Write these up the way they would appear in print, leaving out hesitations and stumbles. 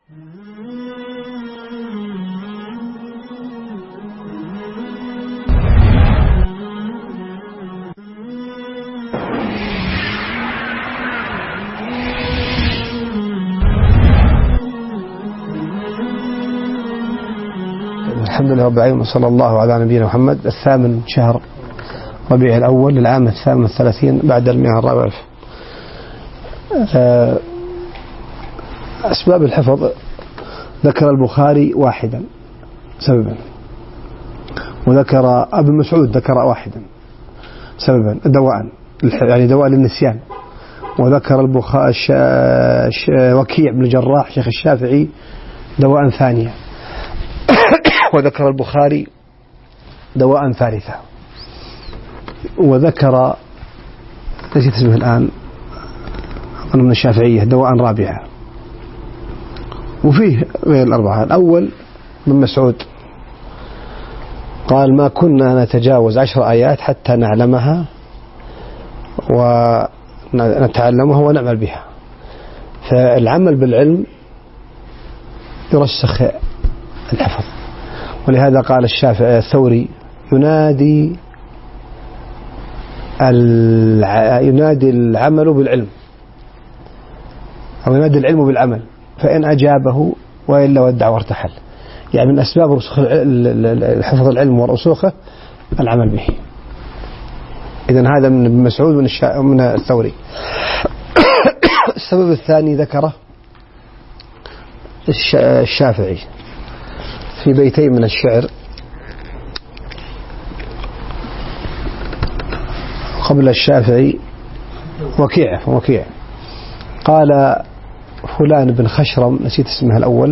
الحمد لله رب العالمين، وصلى الله على نبينا محمد. 8 شهر ربيع الأول للعام 38 بعد 140. أسباب الحفظ ذكر البخاري واحدا سببا، وذكر ابن مسعود ذكر واحدا سببا دواء، يعني دواء للنسيان. وذكر وكيع بن الجراح شيخ الشافعي دواء ثانيا. وذكر البخاري دواء ثالثا. وذكر نسيت اسمه الآن من الشافعية دواء رابعا. وفيه غير الأربعة. الأول من مسعود قال: ما كنا نتجاوز 10 آيات حتى نعلمها ونتعلمها ونعمل بها. فالعمل بالعلم يرسخ الحفظ. ولهذا قال الشافعي الثوري: ينادي العمل بالعلم، أو ينادي العلم بالعمل، فإن أجابه وإلا ودع وارتحل. يعني من أسباب رسوخ حفظ العلم ورسوخه العمل به. إذن هذا من ابن مسعود من الثوري. السبب الثاني ذكره الشافعي في بيتين من الشعر قبل الشافعي. وكيع قال فلان بن خشرم، نسيت اسمها الأول،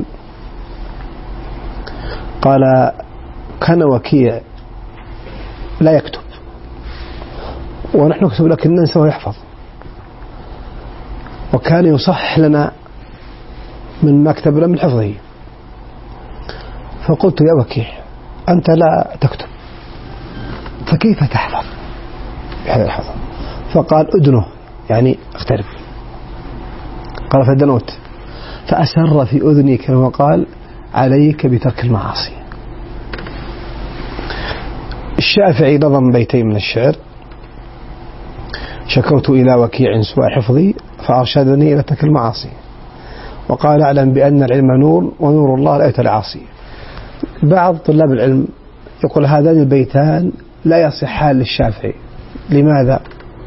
قال: كان وكيع لا يكتب ونحن نكتب لكن ننسى ويحفظ، وكان يصحح لنا من ما كتبنا من حفظه. فقلت: يا وكيع أنت لا تكتب فكيف تحفظ بهذا الحفظ؟ فقال: أدنه، يعني اقترب. قال: فدنوت، فأسر في أذني كما قال: عليك بترك المعاصي. الشافعي نظم بيتين من الشعر: شكوت إلى وكيع سوء حفظي فأرشدني إلى ترك المعاصي، وقال: أعلم بأن العلم نور ونور الله لا يؤتى العاصي. بعض طلاب العلم يقول هذان البيتان لا يصحان للشافعي. لماذا؟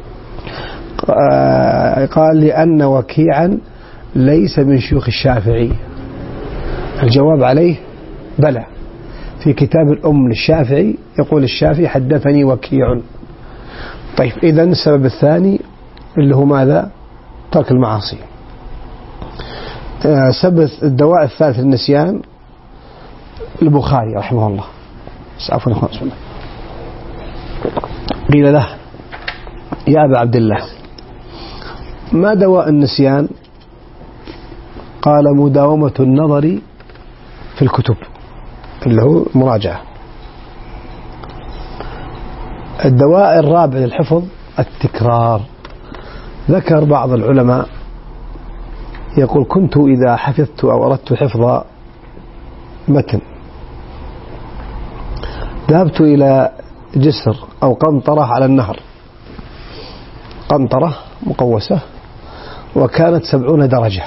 قال: لأن وكيعا ليس من شيوخ الشافعي. الجواب عليه: بلى، في كتاب الأم للشافعي يقول الشافعي: حدثني وكيع. طيب، إذن السبب الثاني اللي هو ماذا؟ ترك المعاصي. سبب الدواء الثالث النسيان البخاري رحمه الله. عفوا اخوان، بسم الله. قيل له: يا أبا عبد الله، ما دواء النسيان؟ قال: مداومة النظر في الكتب، اللي هو مراجعة. الدواء الرابع للحفظ التكرار. ذكر بعض العلماء يقول: كنت إذا حفظت أو أردت حفظ متن ذهبت إلى جسر أو قنطرة على النهر، قنطرة مقوسة وكانت 70 درجة،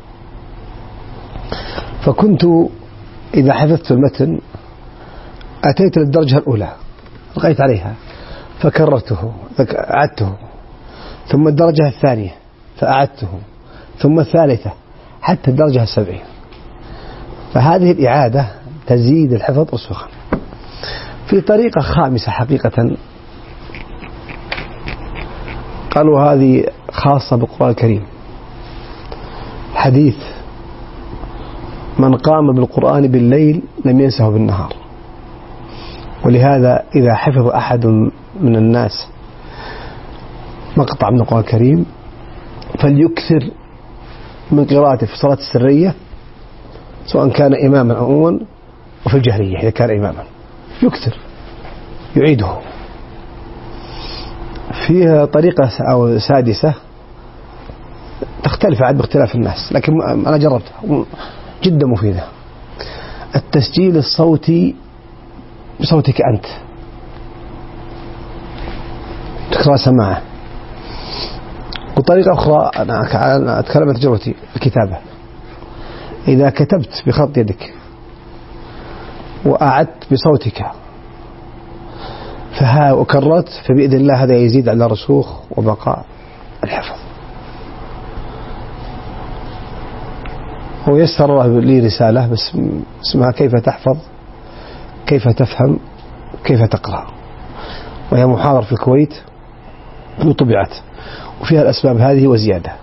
فكنت إذا حفظت المتن أتيت للدرجة الأولى لقيت عليها فكررته أعدته، ثم الدرجة الثانية فأعدته، ثم الثالثة، حتى الدرجة 70. فهذه الإعادة تزيد الحفظ رسوخا. في طريقة خامسة حقيقة قالوا هذه خاصة بالقرآن الكريم، حديث: من قام بالقرآن بالليل لم ينسه بالنهار. ولهذا إذا حفظ أحد من الناس مقطع من القرآن الكريم فليكثر من قراءته في الصلاة السرية، سواء كان إماما أو أمما، وفي الجهرية إذا كان إماما يكثر يعيده. فيها طريقة أو سادسة تختلف عاد باختلاف الناس، لكن أنا جربتها. جدا مفيدة. التسجيل الصوتي بصوتك أنت تقرأ سماعة. وطريقة أخرى أنا أتكلم عن تجربتي الكتابة. إذا كتبت بخط يدك وأعدت بصوتك وكررت فبإذن الله هذا يزيد على رسوخ وبقاء الحفظ. ويسر الله لي رسالة بس اسمها كيف تحفظ كيف تفهم كيف تقرأ، وهي محاضرة في الكويت وطبعت وفيها الأسباب هذه وزيادة.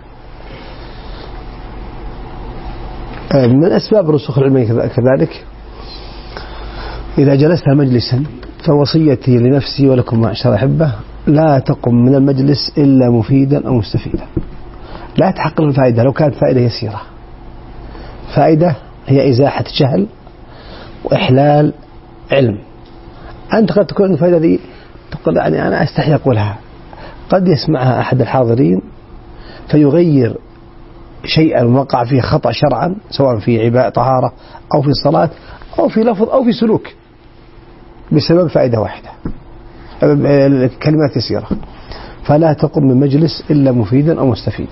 من أسباب الرسوخ العلمي كذلك إذا جلست مجلسا فوصيتي لنفسي ولكم معشر أحبة لا تقم من المجلس إلا مفيدا أو مستفيدا. لا تحقق الفائدة لو كانت فائدة يسيرة. فائدة هي إزاحة جهل وإحلال علم. أنت قد تكون الفائدة دي تقول يعني أنا أستحي أقولها، قد يسمعها أحد الحاضرين فيغير شيئا وقع فيه خطأ شرعا سواء في عبادة طهارة أو في الصلاة أو في لفظ أو في سلوك بسبب فائدة واحدة، كلمات يسيرة. فلا تقم من مجلس إلا مفيدا أو مستفيدا.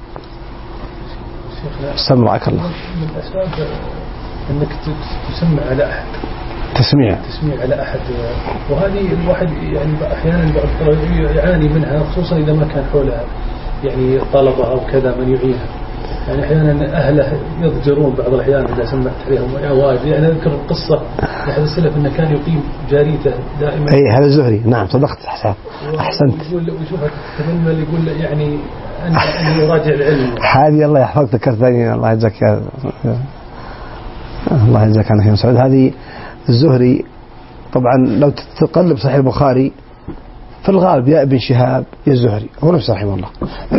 سمعك الله. من الأسباب أنك تسمع على أحد، تسميع على أحد، وهذه الواحد يعني أحيانا يعاني منها خصوصا إذا ما كان حوله يعني طلبة أو كذا من يعينها. يعني أحيانا أهله يضجرون بعض الأحيان إذا سمعت عليهم أواجه. يعني أذكر القصة لأحد السلف أنه كان يقيم جاريته دائما. أي هذا الزهري. نعم صدقت أحسنت. يقول ويشوفك تتمنى يقول يعني أن يراجع العلم. هذه الله يحفظك ذكرتني الله يجزاك الله يجزاك عنك يا مسعود. هذه الزهري طبعا لو تقلب صحيح البخاري في الغالب يا ابن شهاب يا الزهري هو نفسه رحمه الله.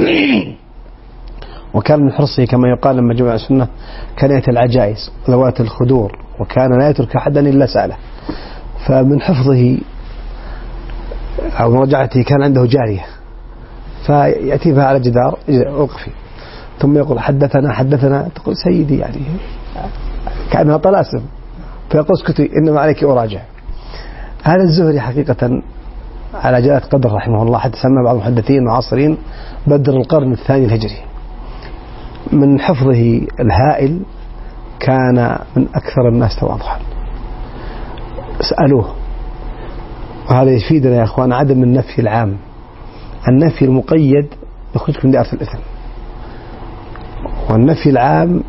وكان من حرصه كما يقال لما جمع السنة كان يأتي العجائز ذوات الخدور وكان لا يترك أحدا إلا سأله. فمن حفظه أو مراجعته كان عنده جارية فيأتي بها على جدار أوقفي ثم يقول حدثنا تقول سيدي يعني كأنها طلاسم فيقول اسكتي إنما عليك أراجع. هذا الزهري حقيقة على جلالة قدر رحمه الله حتى سمى بعض المحدثين معاصرين بدر القرن الثاني الهجري. من حفظه الهائل كان من أكثر الناس تواضعا. اسألوه. وهذا يفيدنا يا أخوان عدم النفي العام. النفي المقيد يخرجك من دائرة الإثم، والنفي العام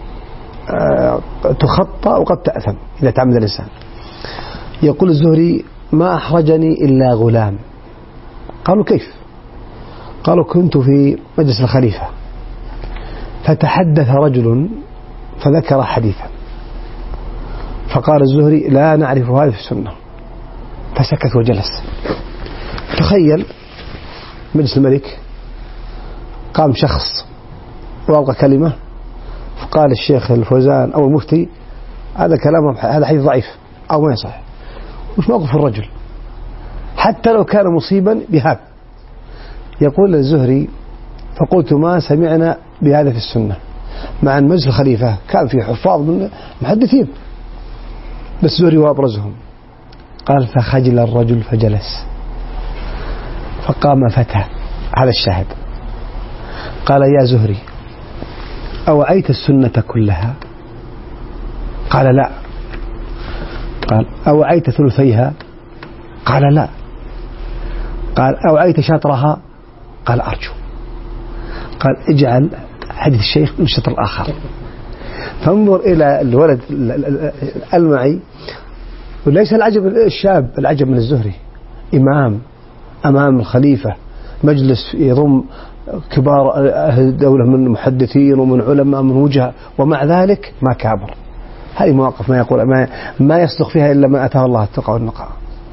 تخطأ وقد تأثم إذا تعمد الإنسان. يقول الزهري ما أحرجني إلا غلام. قالوا كيف؟ قالوا كنت في مجلس الخليفة فتحدث رجل فذكر حديثا فقال الزهري لا نعرف هذا في السنة فسكت وجلس. تخيل مجلس الملك قام شخص وألقى كلمة فقال الشيخ الفوزان أو المفتي هذا كلام هذا حديث ضعيف أو ما يصح. وش موقف الرجل حتى لو كان مصيبا بهذا؟ يقول الزهري فقلت ما سمعنا بهذا في السنة، مع أن مجلس الخليفة كان فيه حفاظ من محدثين بس الزهري وأبرزهم. قال فخجل الرجل فجلس فقام فتى. هذا الشاهد. قال يا زهري أوعيت السنة كلها؟ قال لا. قال أوعيت ثلثيها؟ قال لا. قال أوعيت شطرها؟ قال أرجو. قال اجعل حديث الشيخ من الشطر الآخر. فانظر إلى الولد المعي. وليس العجب الشاب، العجب من الزهري إمام أمام الخليفة مجلس يضم كبار الدولة من محدثين ومن علماء من وجهة ومع ذلك ما كابر. هذه مواقف ما يقول ما يصدق فيها إلا ما أتاه الله التقى والنقاء.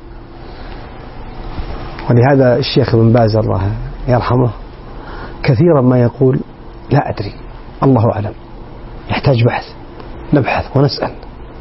ولهذا الشيخ ابن باز الله يرحمه كثيرا ما يقول لا أدري الله أعلم، يحتاج بحث نبحث ونسأل.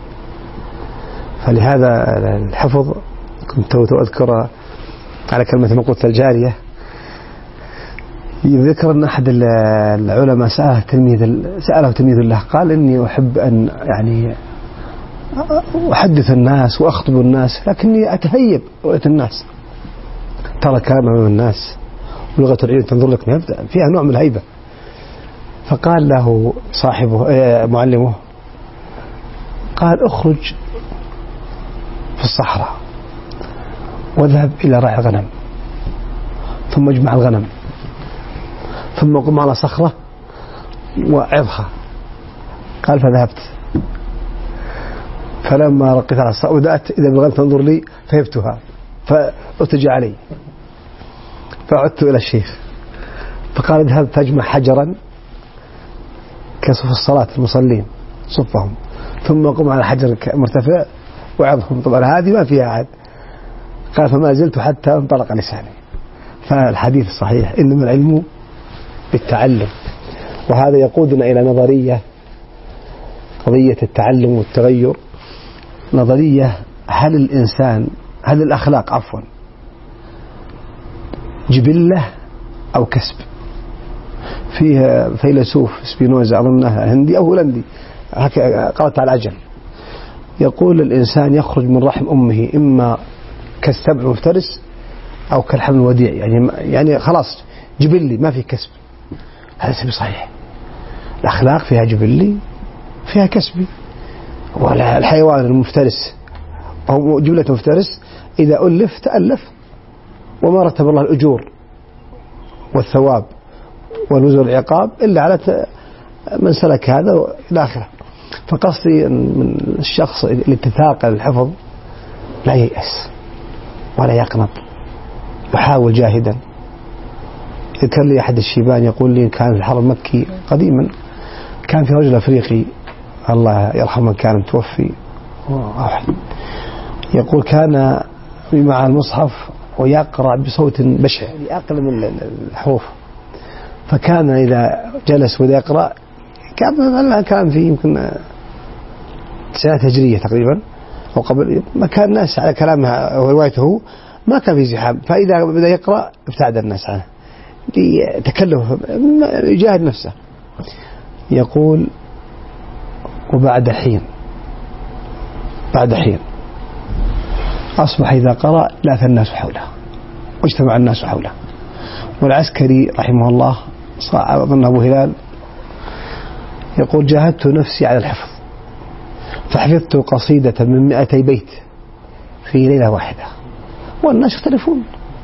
فلهذا الحفظ كنت أذكر على كلمة ما قلت الجارية يذكر أن أحد العلماء سأله تلميذ له قال إني أحب أن يعني أحدث الناس وأخطب الناس لكني أتهيب رؤية الناس، ترى كلام أمام الناس ولغة العين تنظر لك فيها نوع من الهيبة. فقال له صاحبه معلمه قال اخرج في الصحراء واذهب إلى راعي الغنم ثم اجمع الغنم ثم قم على صخرة وعظها. قال فذهبت فلما رقيت على الصخرة ودأت إذا بالغنم تنظر لي فهبتها فأتجى علي فعدت إلى الشيخ فقال اذهب فاجمع حجرا كصف الصلاة المصلين صفهم ثم قم على حجر مرتفع وعظهم. طبعا هذه ما فيها أحد. قال فما زلت حتى انطلق لساني. فالحديث الصحيح إنما العلم بالتعلم. وهذا يقودنا إلى نظرية قضية التعلم والتغير. نظرية هل الأخلاق جبلة أو كسب. فيها فيلسوف سبينوزا أظنه هندي أو هولندي قرأت على العجل يقول الإنسان يخرج من رحم أمه إما كالسبع المفترس أو كالحمل الوديع، يعني خلاص جبلي ما في كسب. هذا سبي صحيح. الأخلاق فيها جبلي فيها كسبي. والحيوان المفترس أو جبلة مفترس إذا ألف تألف وما رتب الله الأجور والثواب والوزر والعقاب إلا على من سلك هذا إلى آخره. فقصدي من الشخص اللي تثاقل الحفظ لا ييأس ولا يقنط، يحاول جاهدا. ذكر لي أحد الشيبان يقول لي كان في الحرم المكي قديما كان في رجل أفريقي الله يرحمه من كان متوفي يقول كان مع المصحف ويقرأ بصوت بشع أقل من الحروف. فكان إذا جلس وإذا يقرأ كان في يمكن سنة هجرية تقريبا أو قبل، ما كان الناس على كلامها وروايته ما كان في زحام. فإذا بدأ يقرأ ابتعد الناس عنه لتكلف يجاهد نفسه. يقول وبعد حين أصبح إذا قرأ لاث الناس حوله واجتمع الناس حوله. والعسكري رحمه الله أظن أبو هلال يقول جاهدت نفسي على الحفظ فحفظت قصيدة من 200 بيت في ليلة واحدة. والناس يختلفون.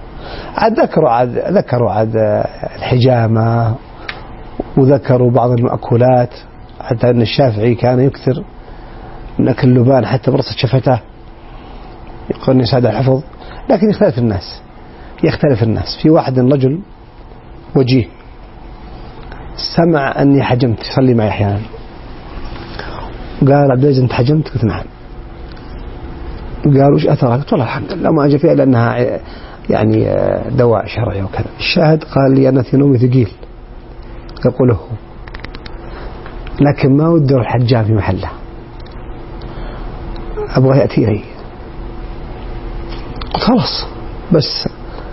ذكروا عاد الحجامة وذكروا بعض المأكولات، حتى أن الشافعي كان يكثر من أكل اللبان حتى برصة شفته. يقول أني ساد الحفظ. لكن يختلف الناس. في واحد رجل وجيه سمع أني حجمت يصلي معي أحيانا قال عبد العزيز أنت حجمت؟ قلت نعم. قالوا وش أثرها؟ قلت والله الحمد لله ما أجي فيها لأنها يعني دواء شرعي وكذا. الشاهد قال لي أنا في نومي ثقيل يقوله لكن ما ودر الحجام في محله أبغى يأتي إلي. قلت خلاص بس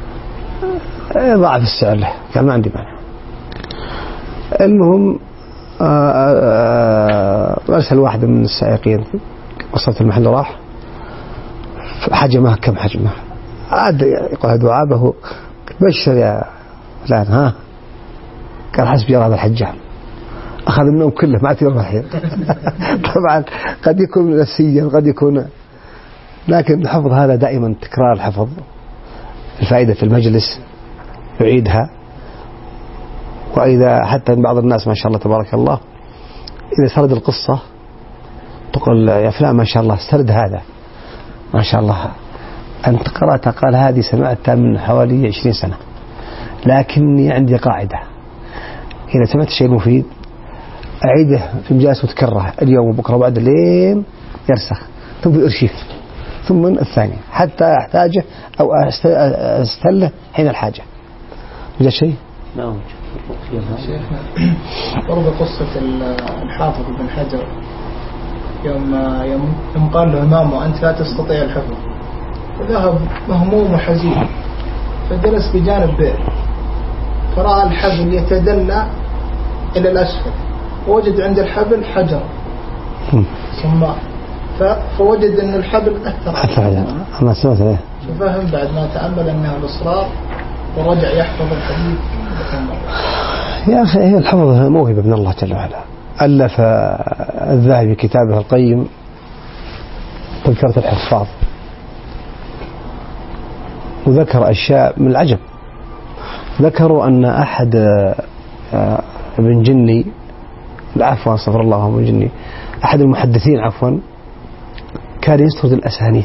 ضعف السعر له قال ما عندي مانع. المهم أرسل واحد من السائقين وصلت المحل راح حجمه كم حجمه عاد يقول دعابه بشر يا فلان ها قال حسبي هذا الحجام أخذ منهم كله ما أتي الحين. طبعا قد يكون نفسيا قد يكون، لكن الحفظ هذا دائما تكرار الحفظ الفائدة في المجلس يعيدها. وإذا حتى بعض الناس ما شاء الله تبارك الله إذا سرد القصة تقول يا فلان ما شاء الله سرد هذا ما شاء الله أنت قرأتها قال هذه سمعتها من حوالي 20 سنة لكني عندي قاعدة إذا سمعت شيء مفيد أعيده في مجالس وتكرره اليوم وبكرة وبعد الليل يرسخ ثم في أرشيف ثم الثاني حتى أحتاجه أو أستله حين الحاجة. وجد شيء؟ نعم. شيخنا برضه قصة الحافظ بن حجر يوم قال له إمامه أنت لا تستطيع الحفظ فذهب مهموم وحزين فجلس بجانب بئر فرأى الحبل يتدلى إلى الأسفل، ووجد عند الحبل حجر صماء، فوجد أن الحبل أثر عليه. أنا سمعت عليه. ففهم بعد ما تأمل أنها الإصرار، ورجع يحفظ الحديث. يا أخي هي الحفظ موهبة من الله جل وعلا. ألف الذهبي كتابه القيم تذكرة الحفاظ، وذكر أشياء من العجب. ذكروا أن أحد ابن جني، عفوا استغفر الله، ابن جني أحد المحدثين عفوا، كان يسرد الأسانيد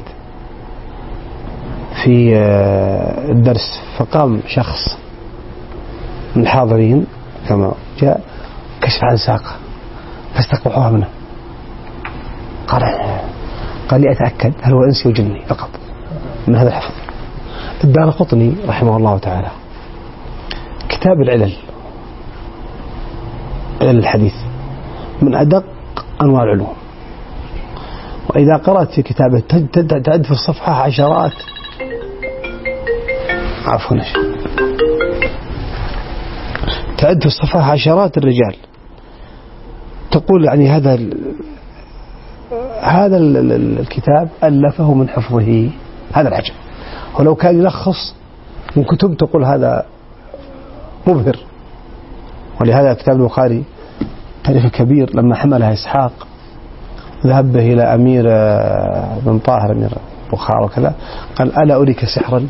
في الدرس، فقام شخص من الحاضرين كما جاء كشف عن ساقه فاستقبحوها منه. قال لي أتأكد هل هو إنسي وجني فقط من هذا الحفظ. الدارقطني رحمه الله تعالى كتاب العلل، علل الحديث من أدق أنواع العلوم، وإذا قرأت في كتابه تعد في الصفحة عشرات، عفوا تعد في الصفحة عشرات الرجال تقول يعني هذا الكتاب ألفه من حفظه. هذا العجب. ولو كان يلخص من كتب تقول هذا مبهر. ولهذا كتاب البخاري تاريخ كبير لما حملها إسحاق ذهب به إلى أمير بن طاهر أمير بخارى وكذا، قال ألا أريك سحرا؟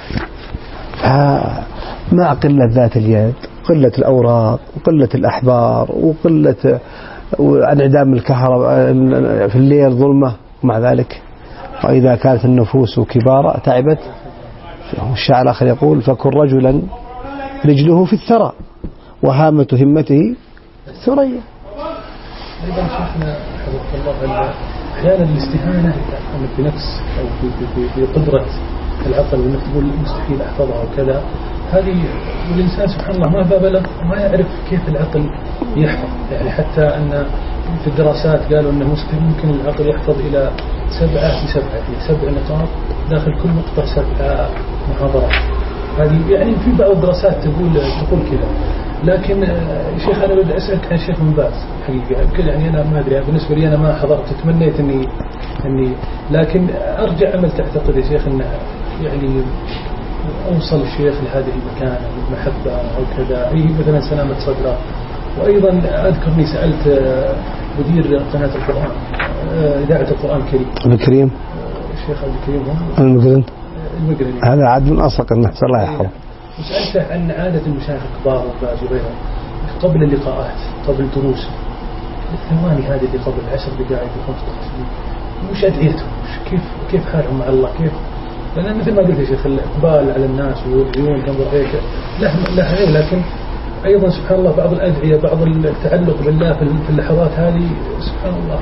مع قلة ذات اليد، قلة الأوراق، وقلة الأحبار، وقلة انعدام الكهرباء في الليل، ظلمة، مع ذلك وإذا كانت النفوس كبارة تعبت. والشاعر الآخر يقول فكن رجلا رجله في الثرى وهامة همته الثريا. أيضا شيخنا حفظك الله أحيانا الاستهانة بنفس أو بقدرة العقل، وأنك تقول مستحيل أحفظها وكذا، هذه والإنسان سبحان الله ما بلغ ما يعرف كيف العقل يحفظ. يعني حتى أن في الدراسات قالوا أنه ممكن العقل يحفظ إلى 7 نقاط داخل كل نقطة 7 محاضرات. هذه يعني في بعض الدراسات تقول كذا. لكن شيخ أنا بدي أسألك عن الشيخ بن باز حقيقة، يعني أنا ما أدري بالنسبة لي أنا ما حضرت، تمنيت إني لكن أرجع أمل تعتقد يا شيخ أن يعني أوصل الشيخ لهذه المكانة المحبة أو كذا، أي مثلا سلامة صدره. وأيضا أذكرني سألت مدير قناة القرآن إذاعة القرآن الكريم الشيخ عبد الكريم المقرن، هذا عاد من أصدق الناس الله يحفظه، وسألته عن عادة المشايخ الكبار والباز وغيرهم قبل اللقاءات قبل الدروس الثواني هذه اللي قبل 10 دقائق و15 دقيقة، وش أدعيتهم، كيف حالهم مع الله، كيف؟ لأن مثل ما قلت يا شيخ الإقبال على الناس والعيون تنظر هيك له غير، لكن أيضا سبحان الله بعض الأدعية بعض التعلق بالله في اللحظات هذه سبحان الله.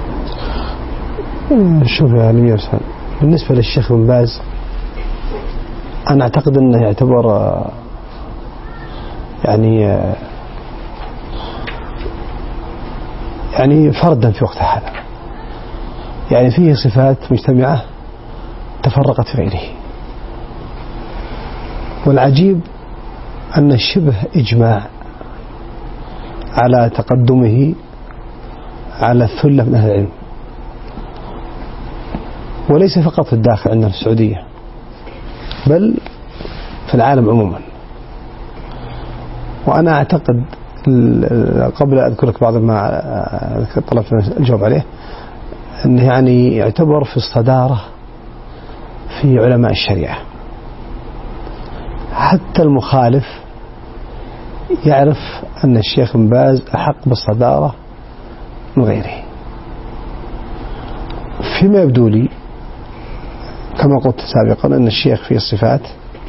شوف يا علي يرسل، بالنسبة للشيخ بن باز أنا أعتقد أنه يعتبر يعني فردا في وقت هذا، يعني فيه صفات مجتمعة تفرقت في غيره. والعجيب أن الشبه إجماع على تقدمه على الثلة من أهل العلم، وليس فقط في الداخل عندنا في السعودية بل في العالم عموما. وأنا أعتقد قبل أذكرك بعض ما طلبت الجواب عليه أنه يعني يعتبر في الصدارة في علماء الشريعة، حتى المخالف يعرف أن الشيخ بن باز أحق بالصدارة من غيره. فيما يبدو لي كما قلت سابقا أن الشيخ في الصفات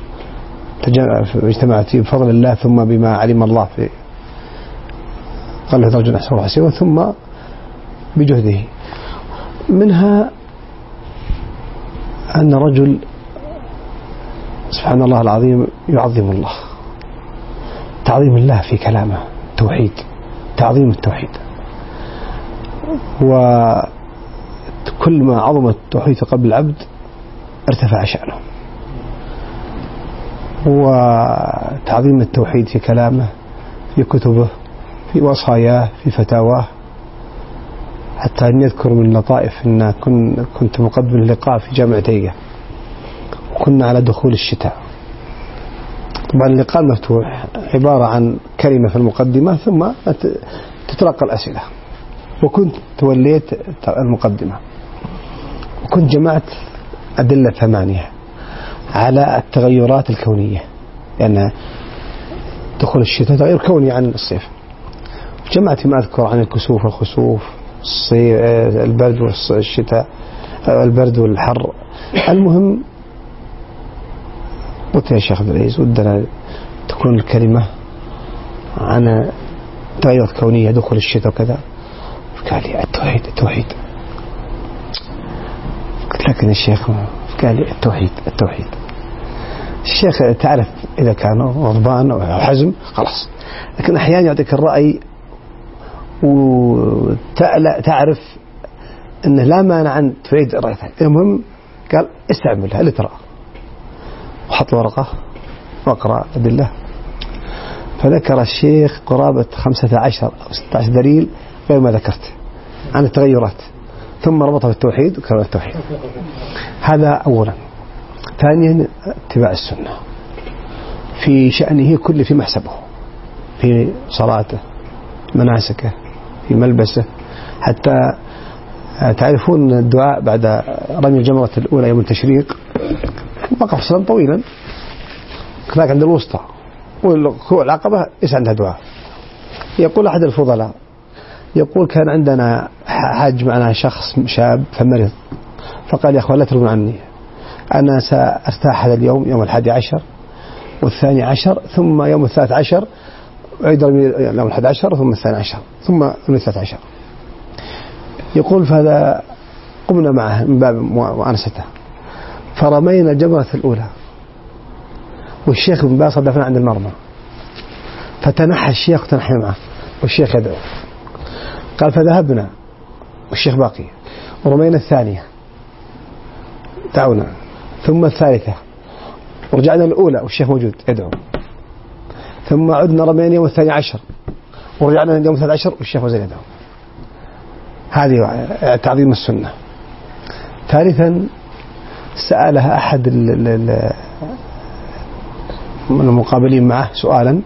اجتمعت فيه بفضل الله ثم بما علم الله في قال له رجل أحسن وحسيبا ثم بجهده. منها أن رجل سبحان الله العظيم يعظم الله، تعظيم الله في كلامه، توحيد، تعظيم التوحيد، وكل ما عظم التوحيد في قلب العبد ارتفع شأنه. وتعظيم التوحيد في كلامه، في كتبه، في وصاياه، في فتاواه، حتى أن يذكر من لطائف أن كنت مقدم اللقاء في جامعة تيجة، وكنا على دخول الشتاء. طبعا اللقاء مفتوح، عبارة عن كلمة في المقدمة ثم تتلقى الأسئلة، وكنت توليت المقدمة، وكنت جمعت أدلة 8 على التغيرات الكونية، لأن دخول الشتاء تغير كوني عن الصيف. جمعت ما أذكر عن الكسوف والخسوف، البرد والشتاء، البرد والحر. المهم قلت يا شيخ عبد العزيز ودنا تكون الكلمة عن تغيرات كونية، دخول الشتاء وكذا. قال لي التوحيد. قلت لكن يا شيخ، قال لي التوحيد. الشيخ تعرف إذا كان غضبان أو حزم خلاص، لكن أحيانا يعطيك الرأي وتعرف أنه لا مانع أن تريد رأيتها. المهم قال استعملها اللي ترى، وحط ورقة واقرأ أدلة. فذكر الشيخ قرابة 15 أو 16 دليل غير ما ذكرت عن التغيرات، ثم ربطها بالتوحيد وكرر التوحيد. هذا أولا. ثانيا اتباع السنة في شأنه كله، في محسبه، في صلاته، مناسكه، في ملبسه. حتى تعرفون الدعاء بعد رمي الجمرة الأولى يوم التشريق، وقف صلاة طويلا، كذلك عند الوسطى والركوع العقبة ليس عندها دعاء. يقول أحد الفضلاء، يقول كان عندنا حاج معنا شخص شاب فمرض، فقال يا أخوان لا ترون عني، أنا سأرتاح هذا اليوم، يوم 11 وال12 ثم يوم 13 أعيد يوم 11 ثم 12 ثم يوم 13. يقول فهذا قمنا معه من باب مؤانسته، فرمينا الجمرة الأولى، والشيخ بن باز صدفنا عند المرمى، فتنحى الشيخ وتنحى معه، والشيخ يدعو. قال فذهبنا والشيخ باقي، ورمينا الثانية دعونا، ثم الثالثة، ورجعنا الأولى والشيخ موجود يدعو، ثم عدنا رمينا يوم 12 ورجعنا يوم 13 والشيخ موجود يدعو. هذه تعظيم السنة. ثالثا سألها أحد من المقابلين معه سؤالا،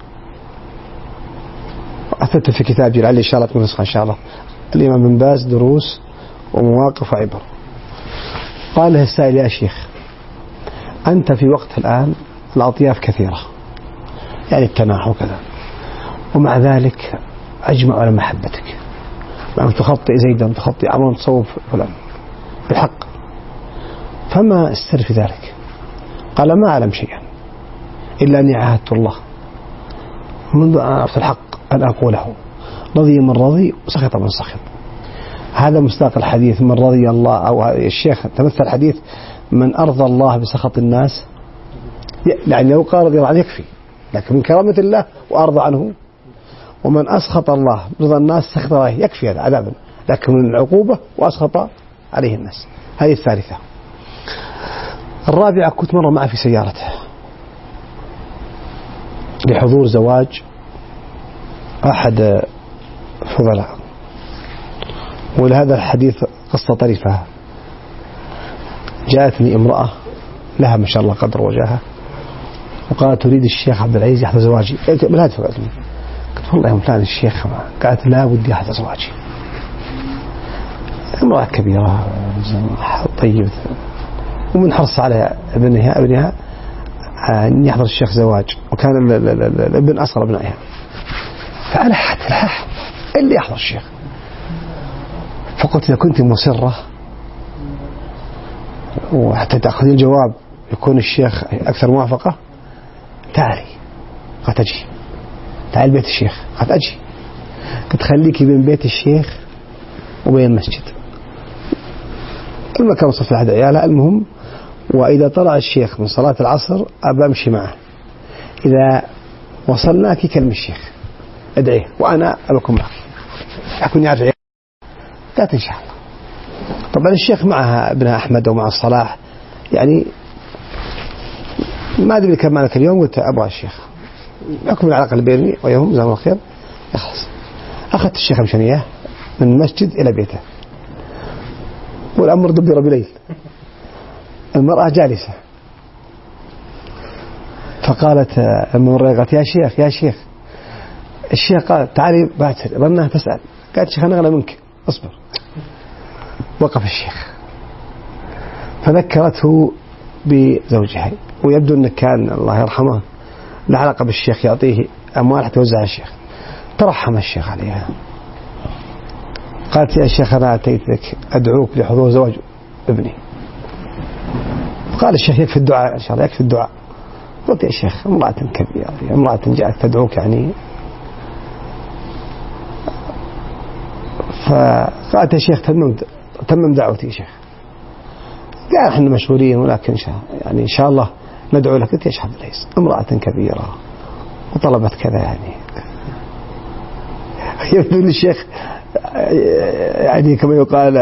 أثبت في كتاب لعلي إن شاء الله تكون نسخة إن شاء الله، الإمام بن باز دروس ومواقف وعبر. قال له السائل يا شيخ، أنت في وقت الآن الأطياف كثيرة، يعني التناح وكذا، ومع ذلك أجمع على محبتك، مع تخطئ زيدا تخطئ عمرا تصوب فلان بالحق، فما السر في ذلك؟ قال ما أعلم شيئا إلا أني عاهدت الله منذ أن عرفت الحق أن أقوله، رضي من رضي وسخط من سخط. هذا مصداق الحديث، من رضي الله، أو الشيخ تمثل الحديث من أرضى الله بسخط الناس، يعني لو قال رضي الله عنه يكفي، لكن من كرامة الله وأرضى عنه. ومن أسخط الله رضا الناس سخط عليه، يكفي هذا عذابا، لكن من العقوبة وأسخط عليه الناس. هذه الثالثة. الرابعة، كنت مرة معه في سيارته لحضور زواج أحد فضلاء، ولهذا الحديث قصة طريفة. جاءتني امرأة لها ما شاء الله قدر وجاهها، وقالت تريد الشيخ عبد العزيز يحضر زواجي. بالهاتف قلت والله يوم فلان الشيخ، قالت لا ودي أحضر زواجي. امرأة كبيرة طيب، ومن حرص على ابنها أن يحضر الشيخ زواج، وكان الابن أصغر ابنائها، فألحت اللي يحضر الشيخ. فقلت إذا كنت مصرة وحتى تأخذ الجواب يكون الشيخ أكثر موافقة، تعالي قد أجي، تعال بيت الشيخ قد أجي، قد خليكي بين بيت الشيخ وبين المسجد، المكان صف أحد عيالها. المهم، وإذا طلع الشيخ من صلاة العصر أبى أمشي معه، إذا وصلناك كلم الشيخ ادعيه وأنا أبكم معك، أكون يعرف عيالها. قالت إن شاء الله. طبعا الشيخ معها ابنها أحمد ومع الصلاح، يعني ما أدري كم معك اليوم. قلت أبغى الشيخ بحكم العلاقة اللي بيني وياهم جزاهم الله خير يخلص. أخذت الشيخ مشان إياه من المسجد إلى بيته والأمر دبر بليل. المرأة جالسة فقالت الممرضة قالت يا شيخ الشيخ قال تعالي باكر ظنها تسأل. قالت شيخ أنا أغلى منك أصبر. وقف الشيخ فذكرته بزوجها ويبدو أنه كان الله يرحمه له علاقة بالشيخ يعطيه أموال حتى يوزعها الشيخ. ترحم الشيخ عليها. قالت يا شيخ أنا أتيتك أدعوك لحضور زواج ابني. قال الشيخ يكفي الدعاء إن شاء الله يكفي الدعاء. قلت يا شيخ امرأة كبيرة امرأة جاءت تدعوك يعني. فقالت يا شيخ تمم دعوتي يا شيخ. قال احنا مشغولين ولكن يعني إن شاء الله ندعو لك. قلت يا شيخ ليس امرأة كبيرة وطلبت كذا يعني. يبدو أن الشيخ يعني كما يقال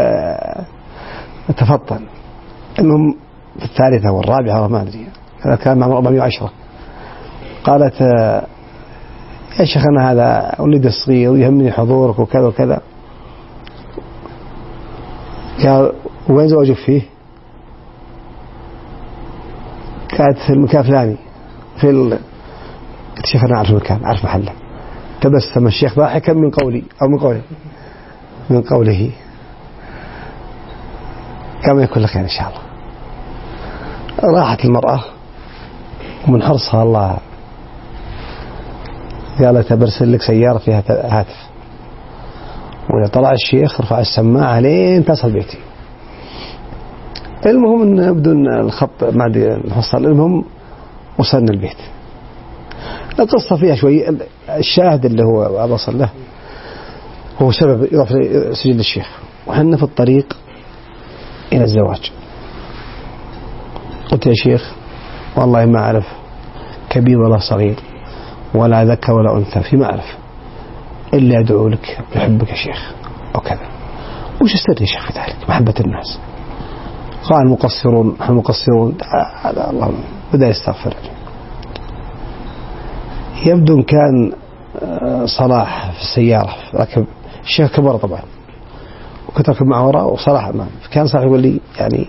تفطن. المهم في الثالثة والرابعة ما أدري هذا كان مع 410. قالت يا شيخ أنا هذا ولدي الصغير ويهمني حضورك وكذا وكذا. قال وين زوجك فيه؟ قالت في المكان الفلاني قلت شيخ أنا أعرف المكان أعرف محله. تبسم الشيخ ضاحكا من قولي أو من قوله كما يكون لك إن شاء الله. راحت المرأة ومن حرصها الله قالت برسل لك سيارة فيها هاتف وإذا طلع الشيخ رفع السماعة لين تصل بيتي. المهم أن بدون الخط ما أدري نفصل. المهم وصلنا البيت. القصة فيها شوي. الشاهد اللي هو وصل له هو سبب إضافة سجل الشيخ. وحنا في الطريق إلى الزواج. قلت يا شيخ والله ما أعرف كبير ولا صغير ولا ذكر ولا أنثى فيما أعرف إلا أدعو لك بحبك يا شيخ وكذا. وش السر يا شيخ في ذلك؟ محبة الناس. قال مقصرون نحن مقصرون. هذا الله بدأ يستغفر. يبدو أن كان صلاح في السيارة ركب الشيخ كبر طبعا وكنت ركب معه وراء وصلاح أمام. فكان صلاح يقول لي يعني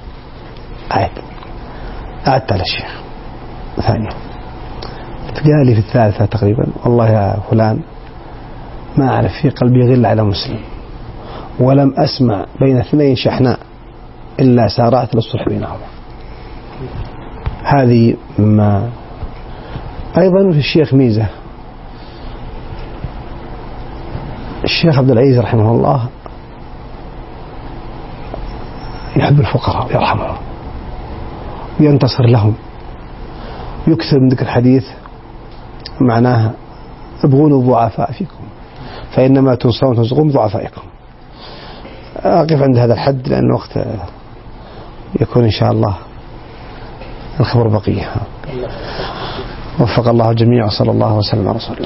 قعدت على الشيخ ثانية. قال لي في الثالثة تقريبا والله يا فلان ما أعرف في قلبي غل على مسلم ولم أسمع بين اثنين شحناء إلا سارعت للصلح بينهما. هذه ما أيضا في الشيخ ميزة. الشيخ عبد العزيز رحمه الله يحب الفقراء ويرحمهم وينتصر لهم ويكثر من ذكر الحديث معناها ابغون الضعفاء فيكم فإنما تنصرون ترزقون ضعفائكم. أقف عند هذا الحد لأن وقت يكون إن شاء الله الخبر بقية. وفق الله الجميع وصلى الله وسلم على رسول الله.